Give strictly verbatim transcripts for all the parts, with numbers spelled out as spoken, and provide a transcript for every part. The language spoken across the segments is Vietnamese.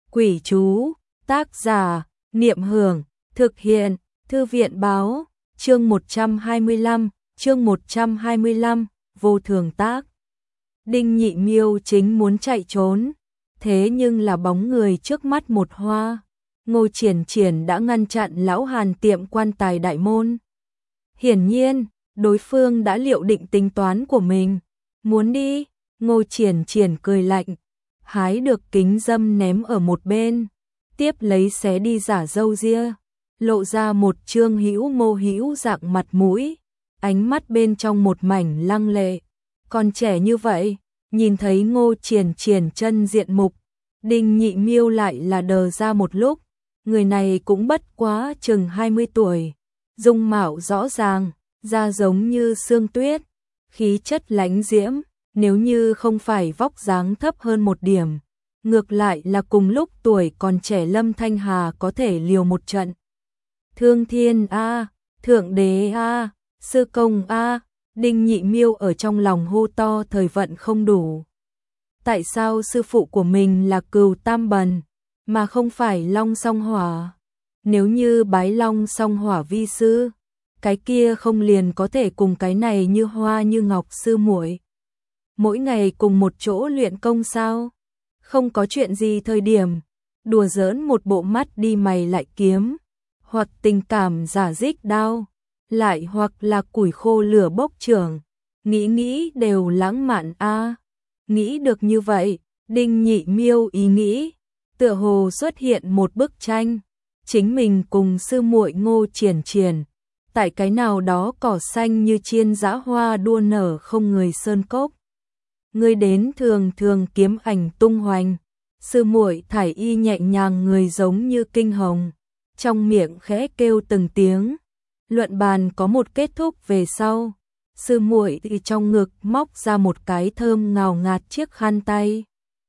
Quỷ chú, tác giả, Niệm Hưởng, thực hiện, Thư viện báo, chương một trăm hai mươi lăm, chương một trăm hai mươi lăm, vô thường tác. Đinh Nhị Miêu chính muốn chạy trốn, thế nhưng là bóng người trước mắt một hoa. Ngô Triển Triển đã ngăn chặn lão Hàn tiệm quan tài đại môn. Hiển nhiên, đối phương đã liệu định tính toán của mình. Muốn đi, Ngô Triển Triển cười lạnh, hái được kính dâm ném ở một bên, tiếp lấy xé đi giả râu ria, lộ ra một trương hữu mô hữu dạng mặt mũi, ánh mắt bên trong một mảnh lăng lệ. Còn trẻ như vậy, nhìn thấy Ngô Triển Triển chân diện mục, Đinh Nhị Miêu lại là đờ ra một lúc. Người này cũng bất quá chừng hai mươi tuổi, dung mạo rõ ràng, da giống như sương tuyết, khí chất lãnh diễm, nếu như không phải vóc dáng thấp hơn một điểm, ngược lại là cùng lúc tuổi còn trẻ Lâm Thanh Hà có thể liều một trận. Thương Thiên a, Thượng Đế a, Sư Công a, Đinh Nhị Miêu ở trong lòng hô to thời vận không đủ. Tại sao sư phụ của mình là Cừu Tam Bần, mà không phải Long Song Hỏa? Nếu như bái Long Song Hỏa vi sư, cái kia không liền có thể cùng cái này như hoa như ngọc sư muội mỗi ngày cùng một chỗ luyện công sao? Không có chuyện gì thời điểm, đùa giỡn một bộ mắt đi mày lại kiếm, hoặc tình cảm giả dích đao, lại hoặc là củi khô lửa bốc trưởng, nghĩ nghĩ đều lãng mạn a. Nghĩ được như vậy, Đinh Nhị Miêu ý nghĩ, tựa hồ xuất hiện một bức tranh, chính mình cùng sư muội Ngô Triển Triển, tại cái nào đó cỏ xanh như chiên dã hoa đua nở không người sơn cốc. Người đến thường thường kiếm ảnh tung hoành, sư muội thải y nhẹ nhàng người giống như kinh hồng, trong miệng khẽ kêu từng tiếng. Luận bàn có một kết thúc về sau, sư muội thì trong ngực móc ra một cái thơm ngào ngạt chiếc khăn tay,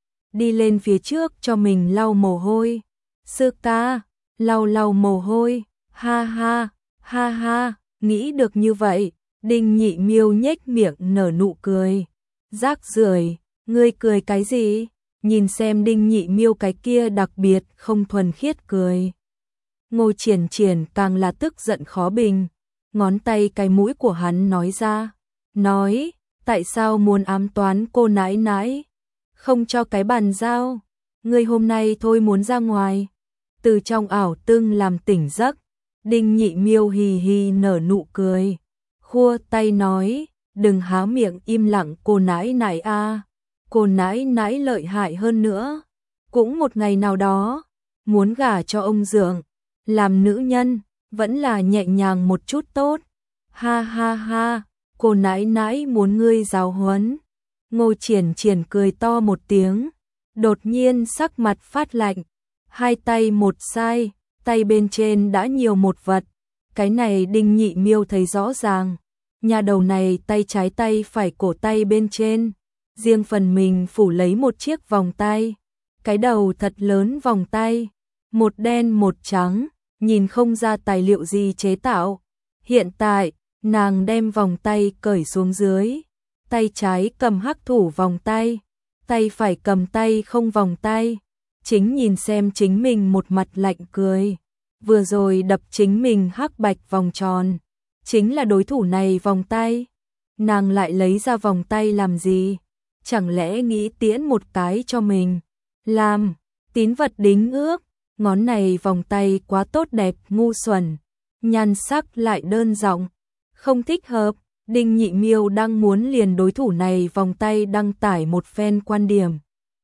đi lên phía trước cho mình lau mồ hôi. Sư ca, lau lau mồ hôi, ha ha, ha ha, nghĩ được như vậy, Đinh Nhị Miêu nhếch miệng nở nụ cười. Rác rưởi, ngươi cười cái gì? Nhìn xem Đinh Nhị Miêu cái kia đặc biệt không thuần khiết cười. Ngô Triển Triển càng là tức giận khó bình, ngón tay cái mũi của hắn nói ra, nói, tại sao muốn ám toán cô nãi nãi? Không cho cái bàn giao, ngươi hôm nay thôi muốn ra ngoài. Từ trong ảo tương làm tỉnh giấc, Đinh Nhị Miêu hì hì nở nụ cười, khua tay nói, đừng há miệng im lặng cô nãi nãi a, cô nãi nãi lợi hại hơn nữa, cũng một ngày nào đó muốn gả cho ông Dượng, làm nữ nhân vẫn là nhẹ nhàng một chút tốt. Ha ha ha, cô nãi nãi muốn ngươi giáo huấn. Ngô Triển Triển cười to một tiếng, đột nhiên sắc mặt phát lạnh, hai tay một sai, tay bên trên đã nhiều một vật. Cái này Đinh Nhị Miêu thấy rõ ràng, nhà đầu này tay trái tay phải cổ tay bên trên, riêng phần mình phủ lấy một chiếc vòng tay, cái đầu thật lớn vòng tay, một đen một trắng, nhìn không ra tài liệu gì chế tạo. Hiện tại, nàng đem vòng tay cởi xuống dưới, tay trái cầm hắc thủ vòng tay, tay phải cầm tay không vòng tay, chính nhìn xem chính mình một mặt lạnh cười. Vừa rồi đập chính mình hắc bạch vòng tròn, chính là đối thủ này vòng tay. Nàng lại lấy ra vòng tay làm gì? Chẳng lẽ nghĩ tiễn một cái cho mình? Làm, tín vật đính ước, ngón này vòng tay quá tốt đẹp ngu xuẩn, nhan sắc lại đơn giản, không thích hợp. Đinh Nhị Miêu đang muốn liền đối thủ này vòng tay đăng tải một phen quan điểm,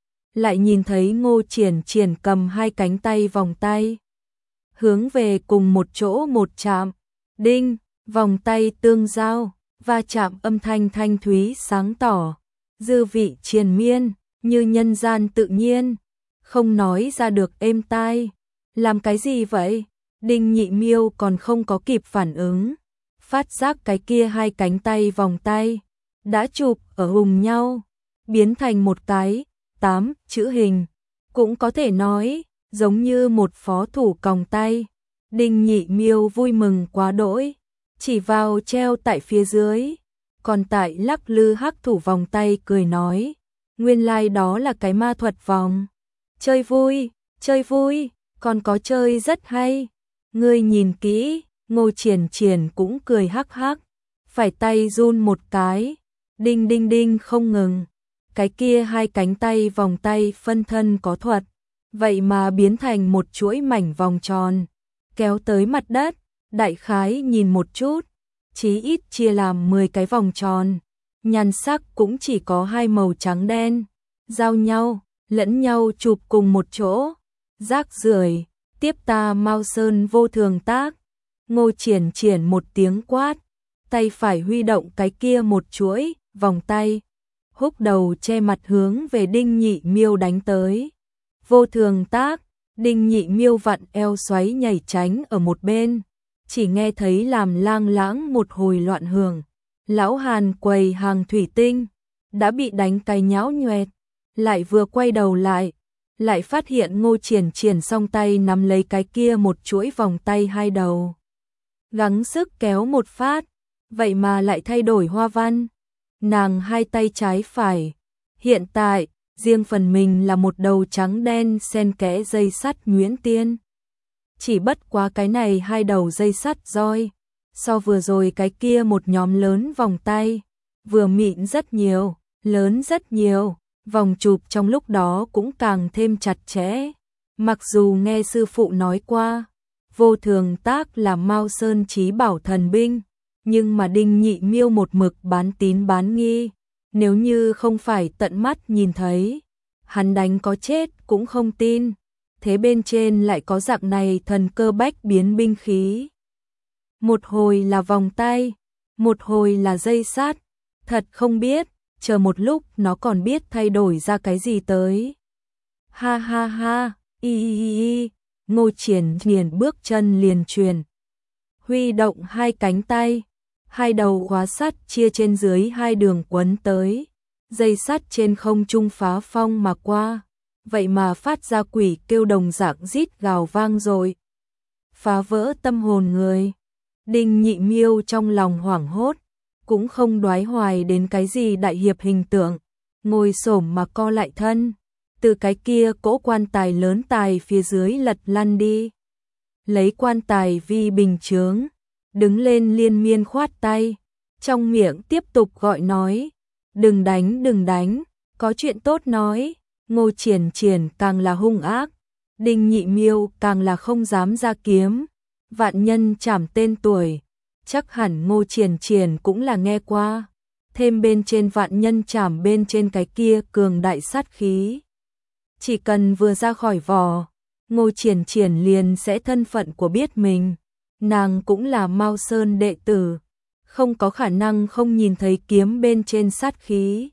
lại nhìn thấy Ngô Triển Triển cầm hai cánh tay vòng tay, hướng về cùng một chỗ một chạm, đinh, vòng tay tương giao, va chạm âm thanh thanh thúy sáng tỏ, dư vị triền miên, như nhân gian tự nhiên, không nói ra được êm tai. Làm cái gì vậy? Đinh Nhị Miêu còn không có kịp phản ứng, phát giác cái kia hai cánh tay vòng tay đã chụp ở hùng nhau, biến thành một cái tám chữ hình, cũng có thể nói giống như một phó thủ còng tay. Đinh Nhị Miêu vui mừng quá đỗi, chỉ vào treo tại phía dưới, còn tại lắc lư hắc thủ vòng tay cười nói, nguyên lai like đó là cái ma thuật vòng. Chơi vui, Chơi vui, còn có chơi rất hay. Ngươi nhìn kỹ, Ngô Triển Triển cũng cười hắc hắc, phải tay run một cái, đinh đinh đinh không ngừng. Cái kia hai cánh tay vòng tay phân thân có thuật, vậy mà biến thành một chuỗi mảnh vòng tròn, kéo tới mặt đất, đại khái nhìn một chút, chí ít chia làm mười cái vòng tròn, nhan sắc cũng chỉ có hai màu trắng đen, giao nhau, lẫn nhau chụp cùng một chỗ. Rác rưởi, tiếp ta Mao Sơn vô thường tác. Ngô Triển Triển một tiếng quát, tay phải huy động cái kia một chuỗi vòng tay, húc đầu che mặt hướng về Đinh Nhị Miêu đánh tới. Vô thường tác, Đinh Nhị Miêu vặn eo xoáy nhảy tránh ở một bên, chỉ nghe thấy làm lang lãng một hồi loạn hưởng. Lão Hàn quầy hàng thủy tinh đã bị đánh cái nhão nhoẹt, lại vừa quay đầu lại, lại phát hiện Ngô Triển Triển song tay nắm lấy cái kia một chuỗi vòng tay hai đầu, gắng sức kéo một phát, vậy mà lại thay đổi hoa văn. Nàng hai tay trái phải, hiện tại, riêng phần mình là một đầu trắng đen xen kẽ dây sắt nhuyễn tiên. Chỉ bất quá cái này hai đầu dây sắt roi, so vừa rồi cái kia một nhóm lớn vòng tay, vừa mịn rất nhiều, lớn rất nhiều, vòng chụp trong lúc đó cũng càng thêm chặt chẽ. Mặc dù nghe sư phụ nói qua, vô thường tác là Mao Sơn chí bảo thần binh, nhưng mà Đinh Nhị Miêu một mực bán tín bán nghi, nếu như không phải tận mắt nhìn thấy, hắn đánh có chết cũng không tin, thế bên trên lại có dạng này thần cơ bách biến binh khí. Một hồi là vòng tay, một hồi là dây sắt, thật không biết, chờ một lúc nó còn biết thay đổi ra cái gì tới. Ha ha ha, y y y y, Ngô Triển Triển bước chân liền truyền, huy động hai cánh tay, hai đầu khóa sắt chia trên dưới hai đường quấn tới, dây sắt trên không trung phá phong mà qua, vậy mà phát ra quỷ kêu đồng dạng rít gào vang rồi, phá vỡ tâm hồn người. Đinh Nhị Miêu trong lòng hoảng hốt, cũng không đoái hoài đến cái gì đại hiệp hình tượng, ngồi xổm mà co lại thân, từ cái kia cỗ quan tài lớn tài phía dưới lật lăn đi, lấy quan tài vi bình chướng, đứng lên liên miên khoát tay, trong miệng tiếp tục gọi nói, đừng đánh đừng đánh, có chuyện tốt nói. Ngô Triển Triển càng là hung ác, Đinh Nhị Miêu càng là không dám ra kiếm. Vạn nhân trảm tên tuổi, chắc hẳn Ngô Triển Triển cũng là nghe qua, thêm bên trên vạn nhân trảm bên trên cái kia cường đại sát khí. Chỉ cần vừa ra khỏi vỏ, Ngô Triển Triển liền sẽ thân phận của biết mình, nàng cũng là Mao Sơn đệ tử, không có khả năng không nhìn thấy kiếm bên trên sát khí.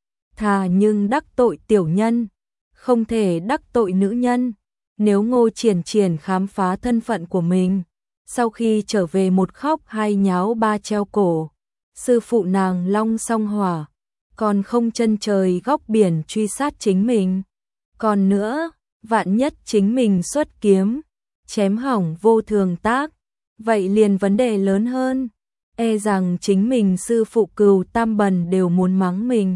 Thà nhưng đắc tội tiểu nhân, không thể đắc tội nữ nhân. Nếu Ngô Triển Triển khám phá thân phận của mình, sau khi trở về một khóc hai nháo ba treo cổ, sư phụ nàng long song hỏa, còn không chân trời góc biển truy sát chính mình. Còn nữa, vạn nhất chính mình xuất kiếm, chém hỏng vô thường tác, vậy liền vấn đề lớn hơn, e rằng chính mình sư phụ Cừu Tam Bần đều muốn mắng mình.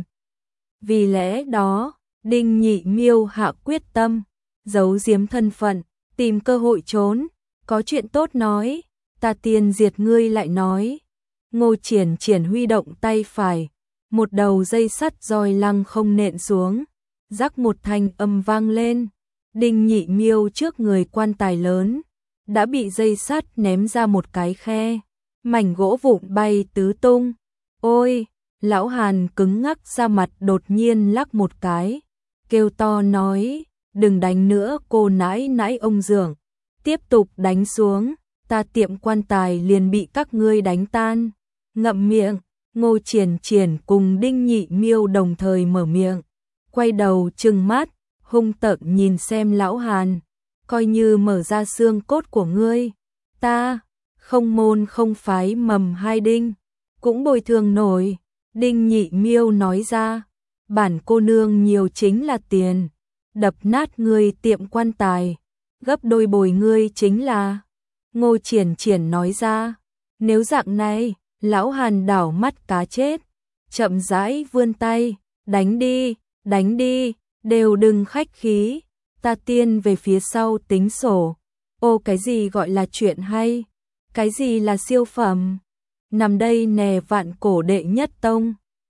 Vì lẽ đó, Đinh Nhị Miêu hạ quyết tâm, giấu giếm thân phận, tìm cơ hội trốn, có chuyện tốt nói, ta tiên diệt ngươi lại nói. Ngô Triển Triển huy động tay phải, một đầu dây sắt roi lăng không nện xuống, rắc một thanh âm vang lên, Đinh Nhị Miêu trước người quan tài lớn, đã bị dây sắt ném ra một cái khe, mảnh gỗ vụn bay tứ tung. Ôi, lão Hàn cứng ngắc ra mặt đột nhiên lắc một cái, kêu to nói, đừng đánh nữa cô nãi nãi ông dượng, tiếp tục đánh xuống, ta tiệm quan tài liền bị các ngươi đánh tan. Ngậm miệng, Ngô Triển Triển cùng Đinh Nhị Miêu đồng thời mở miệng, quay đầu trừng mắt, hung tợn nhìn xem lão Hàn, coi như mở ra xương cốt của ngươi, ta không môn không phái mầm hai đinh, cũng bồi thường nổi. Đinh Nhị Miêu nói ra, bản cô nương nhiều chính là tiền, đập nát ngươi tiệm quan tài, gấp đôi bồi ngươi chính là. Ngô Triển Triển nói ra, nếu dạng này, lão Hàn đảo mắt cá chết, chậm rãi vươn tay, đánh đi, đánh đi, đều đừng khách khí, ta tiên về phía sau tính sổ. Ô cái gì gọi là chuyện hay? Cái gì là siêu phẩm? Nằm đây nè vạn cổ đệ nhất tông.